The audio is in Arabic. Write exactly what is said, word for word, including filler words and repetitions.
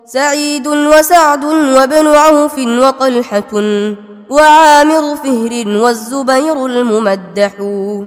سعيد وسعد وابن عوف وطلحة وعامر فهر والزبير الممدح